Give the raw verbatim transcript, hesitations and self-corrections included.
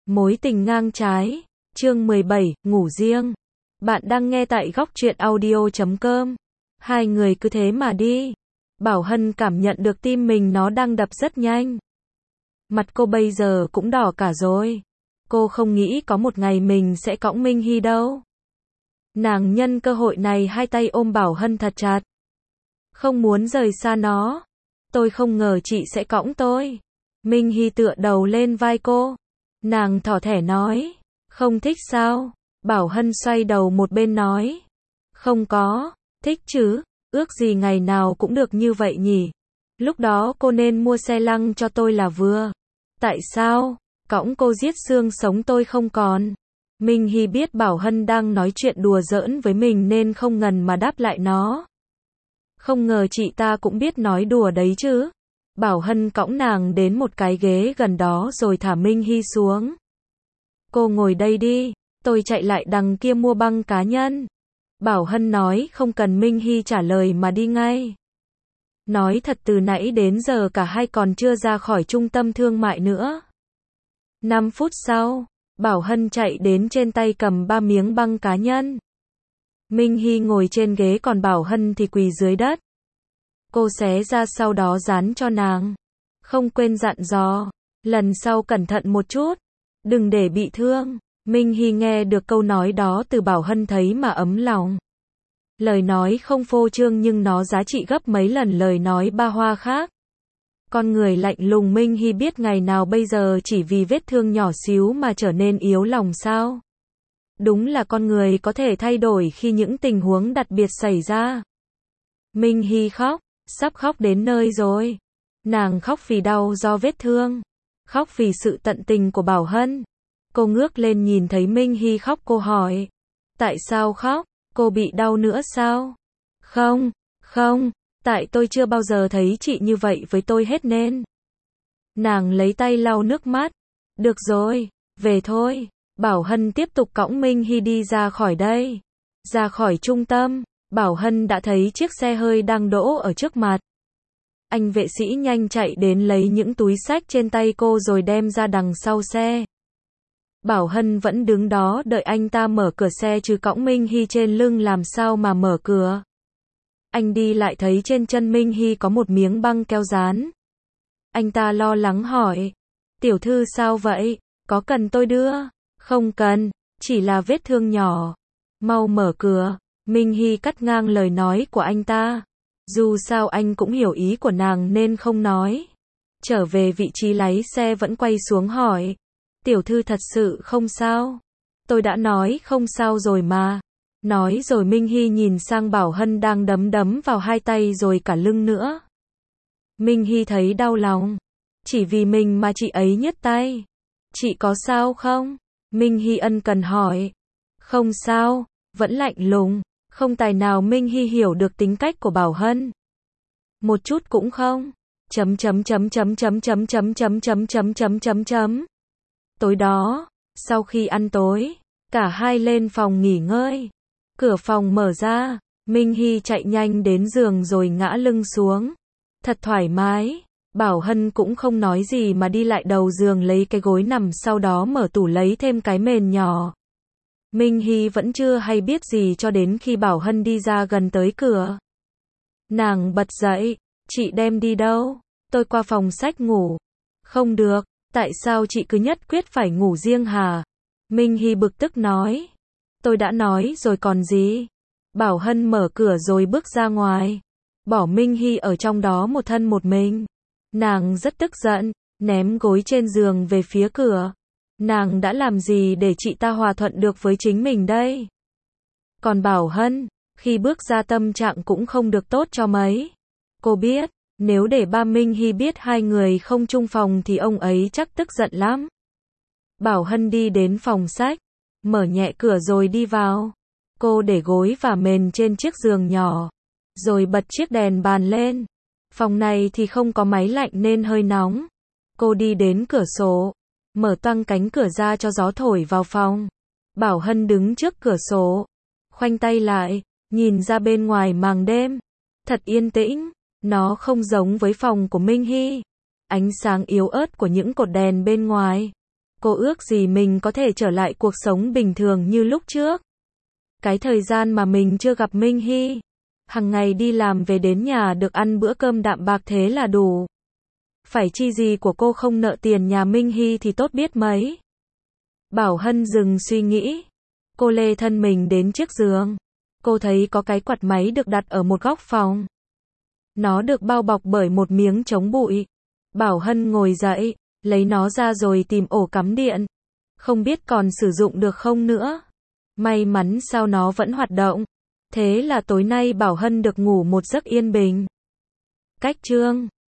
Mối tình ngang trái, chương mười bảy, ngủ riêng. Bạn đang nghe tại góc truyện audio chấm com. Hai người cứ thế mà đi. Bảo Hân cảm nhận được tim mình nó đang đập rất nhanh. Mặt cô bây giờ cũng đỏ cả rồi. Cô không nghĩ có một ngày mình sẽ cõng Minh Hy đâu. Nàng nhân cơ hội này hai tay ôm Bảo Hân thật chặt. Không muốn rời xa nó. Tôi không ngờ chị sẽ cõng tôi. Minh Hy tựa đầu lên vai cô. Nàng thỏ thẻ nói. Không thích sao? Bảo Hân xoay đầu một bên nói. Không có, thích chứ, ước gì ngày nào cũng được như vậy nhỉ. Lúc đó cô nên mua xe lăng cho tôi là vừa. Tại sao? Cõng cô giết xương sống tôi không còn. Minh Hy biết Bảo Hân đang nói chuyện đùa giỡn với mình nên không ngần mà đáp lại nó. Không ngờ chị ta cũng biết nói đùa đấy chứ. Bảo Hân cõng nàng đến một cái ghế gần đó rồi thả Minh Hy xuống. Cô ngồi đây đi, tôi chạy lại đằng kia mua băng cá nhân. Bảo Hân nói không cần Minh Hy trả lời mà đi ngay. Nói thật từ nãy đến giờ cả hai còn chưa ra khỏi trung tâm thương mại nữa. năm phút sau, Bảo Hân chạy đến trên tay cầm ba miếng băng cá nhân. Minh Hy ngồi trên ghế còn Bảo Hân thì quỳ dưới đất. Cô xé ra sau đó dán cho nàng. Không quên dặn dò, lần sau cẩn thận một chút, đừng để bị thương. Minh Hy nghe được câu nói đó từ Bảo Hân thấy mà ấm lòng. Lời nói không phô trương nhưng nó giá trị gấp mấy lần lời nói ba hoa khác. Con người lạnh lùng Minh Hy biết ngày nào bây giờ chỉ vì vết thương nhỏ xíu mà trở nên yếu lòng sao. Đúng là con người có thể thay đổi khi những tình huống đặc biệt xảy ra. Minh Hy khóc, sắp khóc đến nơi rồi. Nàng khóc vì đau do vết thương, khóc vì sự tận tình của Bảo Hân. Cô ngước lên nhìn thấy Minh Hy khóc cô hỏi. Tại sao khóc? Cô bị đau nữa sao? Không, không, tại tôi chưa bao giờ thấy chị như vậy với tôi hết nên. Nàng lấy tay lau nước mắt. Được rồi, về thôi. Bảo Hân tiếp tục cõng Minh Hy đi ra khỏi đây. Ra khỏi trung tâm, Bảo Hân đã thấy chiếc xe hơi đang đỗ ở trước mặt. Anh vệ sĩ nhanh chạy đến lấy những túi xách trên tay cô rồi đem ra đằng sau xe. Bảo Hân vẫn đứng đó đợi anh ta mở cửa xe chứ cõng Minh Hy trên lưng làm sao mà mở cửa. Anh đi lại thấy trên chân Minh Hy có một miếng băng keo dán. Anh ta lo lắng hỏi. Tiểu thư sao vậy? Có cần tôi đưa? Không cần, chỉ là vết thương nhỏ. Mau mở cửa. Minh Hy cắt ngang lời nói của anh ta. Dù sao anh cũng hiểu ý của nàng nên không nói. Trở về vị trí lái xe vẫn quay xuống hỏi. Tiểu thư thật sự không sao? Tôi đã nói không sao rồi mà. Nói rồi Minh Hy nhìn sang Bảo Hân đang đấm đấm vào hai tay rồi cả lưng nữa. Minh Hy thấy đau lòng. Chỉ vì mình mà chị ấy nhứt tay. Chị có sao không? Minh Hy ân cần hỏi. Không sao, vẫn lạnh lùng. Không tài nào Minh Hy hiểu được tính cách của Bảo Hân. Một chút cũng không. Chấm chấm chấm chấm chấm chấm chấm chấm chấm chấm chấm chấm chấm. Tối đó, sau khi ăn tối, cả hai lên phòng nghỉ ngơi. Cửa phòng mở ra, Minh Hy chạy nhanh đến giường rồi ngã lưng xuống. Thật thoải mái. Bảo Hân cũng không nói gì mà đi lại đầu giường lấy cái gối nằm sau đó mở tủ lấy thêm cái mền nhỏ. Minh Hy vẫn chưa hay biết gì cho đến khi Bảo Hân đi ra gần tới cửa. Nàng bật dậy. Chị đem đi đâu? Tôi qua phòng sách ngủ. Không được. Tại sao chị cứ nhất quyết phải ngủ riêng hả? Minh Hy bực tức nói. Tôi đã nói rồi còn gì? Bảo Hân mở cửa rồi bước ra ngoài. Bỏ Minh Hy ở trong đó một thân một mình. Nàng rất tức giận, ném gối trên giường về phía cửa. Nàng đã làm gì để chị ta hòa thuận được với chính mình đây? Còn Bảo Hân, khi bước ra tâm trạng cũng không được tốt cho mấy. Cô biết, nếu để ba Minh Hy biết hai người không chung phòng thì ông ấy chắc tức giận lắm. Bảo Hân đi đến phòng sách, mở nhẹ cửa rồi đi vào. Cô để gối và mền trên chiếc giường nhỏ, rồi bật chiếc đèn bàn lên. Phòng này thì không có máy lạnh nên hơi nóng. Cô đi đến cửa sổ, mở toang cánh cửa ra cho gió thổi vào phòng. Bảo Hân đứng trước cửa sổ, khoanh tay lại, nhìn ra bên ngoài màn đêm. Thật yên tĩnh. Nó không giống với phòng của Minh Hy. Ánh sáng yếu ớt của những cột đèn bên ngoài Cô ước gì mình có thể trở lại cuộc sống bình thường như lúc trước. Cái thời gian mà mình chưa gặp Minh Hy. Hằng ngày đi làm về đến nhà được ăn bữa cơm đạm bạc thế là đủ. Phải chi gì của cô không nợ tiền nhà Minh Hy thì tốt biết mấy. Bảo Hân dừng suy nghĩ. Cô lê thân mình đến chiếc giường. Cô thấy có cái quạt máy được đặt ở một góc phòng. Nó được bao bọc bởi một miếng chống bụi. Bảo Hân ngồi dậy, lấy nó ra rồi tìm ổ cắm điện. Không biết còn sử dụng được không nữa. May mắn sao nó vẫn hoạt động. Thế là tối nay Bảo Hân được ngủ một giấc yên bình. Cách chương